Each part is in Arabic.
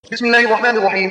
بسم الله الرحمن الرحيم.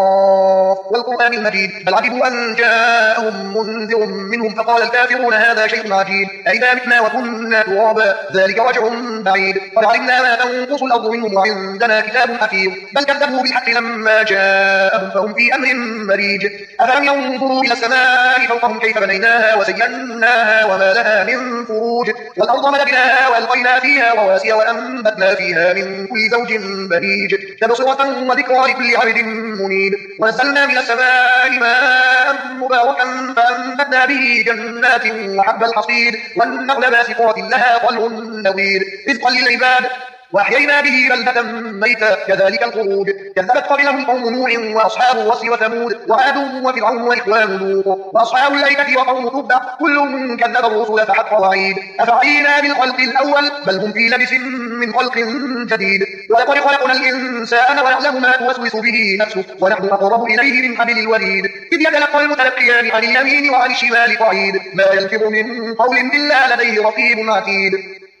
قاف والقرآن المجيد. بل عجبوا أن جاءهم منذر منهم فقال الكافرون هذا شيء عجيب أئذا متنا وكنا ترابا ذلك رجع بعيد قد علمنا ما تنقص الأرض منهم وعندنا كتاب حفيظ بل كذبوا بالحق لما جاءهم فهم في أمر مريج أفلم ينظروا إلى السماء فوقهم كيف بنيناها وزيناها وما لها من فروج والأرض مددناها وألقينا فيها رواسي وأنبتنا فيها من كل زوج بهيج تبصرة وذكرى لكل عبد منيب ونزلنا من السماء ماء مباركا فأنبتنا به جنات وحب الحصيد والنخل باسقات لها طلع نضيد رزقا للعباد وأحيينا به بلدة ميتا كذلك الخروج كذبت قبلهم قوم نوح وأصحاب الرس وثمود وعاد وفرعون وإخوان لوط وأصحاب الأيكة وقوم تبع كل كذب الرسل فحق وعيد أفعينا بالخلق الأول بل هم في لبس من خلق جديد ولقد خلقنا الإنسان ونعلم ما توسوس به نفسه ونحن أقرب إليه من حبل الوريد إذ يتلقى المتلقيان عن اليمين وعن الشمال قعيد ما يلفظ من قول إلا لديه رقيب عتيد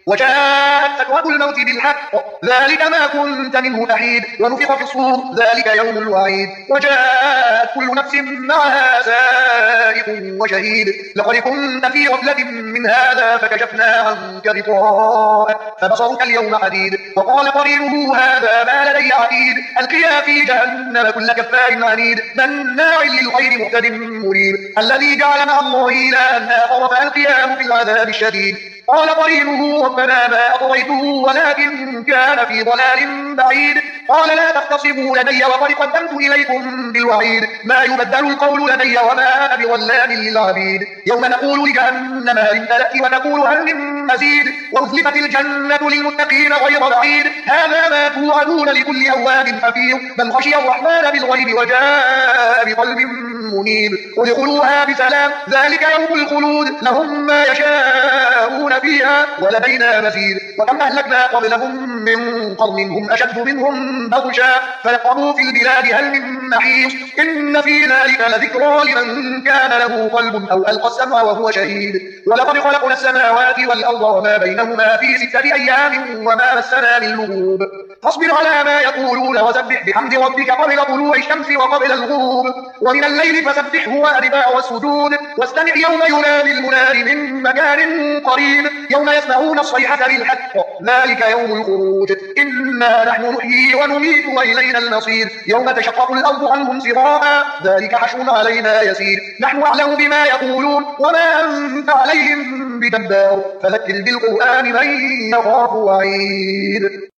وجاءت سكرة الموت بالحق ذلك ما كنت منه تحيد ونفخ في الصور ذلك يوم الوعيد وجاءت كل نفس معها سائق وشهيد لقد كنت في غفلة من هذا فكشفنا عنك غطاءك فبصرك اليوم حديد وقال قرينه هذا ما لدي عتيد ألقيا في جهنم كل كفار عنيد مناع للخير معتد مريب الذي جعل مع الله إلها آخر فألقياه في العذاب الشديد قال قرينه ربنا ما أطغيته ولكن كان في ضلال بعيد قال لا تختصموا لدي وقد قدمت إليكم بالوعيد ما يبدل القول لدي وما أنا بظلام للعبيد يوم نقول لجهنم هل امتلأت ونقول هل من مزيد وأزلفت الجنة للمتقين غير بعيد هذا ما توعدون لكل أواب حفيظ من خشي الرحمن بالغيب وجاء بقلب منيب ادخلوها بسلام ذلك يوم الخلود لهم ما يشاءون فيها ولدينا مزيد وكم أهلكنا قبلهم من قرن هم أشد منهم بطشا فنقروا في البلاد هل من محيص إن في ذلك لذكرى لمن كان له قلب أو ألقى السمع وهو شهيد ولقد خلقنا السماوات والأرض وما بينهما في 6 أيام وما مسنا من لغوب فاصبر على ما يقولون وسبح بحمد ربك قبل طلوع الشمس وقبل الغروب ومن الليل فسبحه وأدبار السجود واستمع يوم ينادي المنادي من مكان قريب يوم يسمعون الصيحة بالحق ذلك يوم الخروج إنا نحن نحيي ونميت وإلينا المصير يوم تشقق الأرض عنهم سراعا ذلك حشر علينا يسير نحن أعلم بما يقولون وما أنت عليهم بجبار فذكر بالقرآن من يخاف وعيد.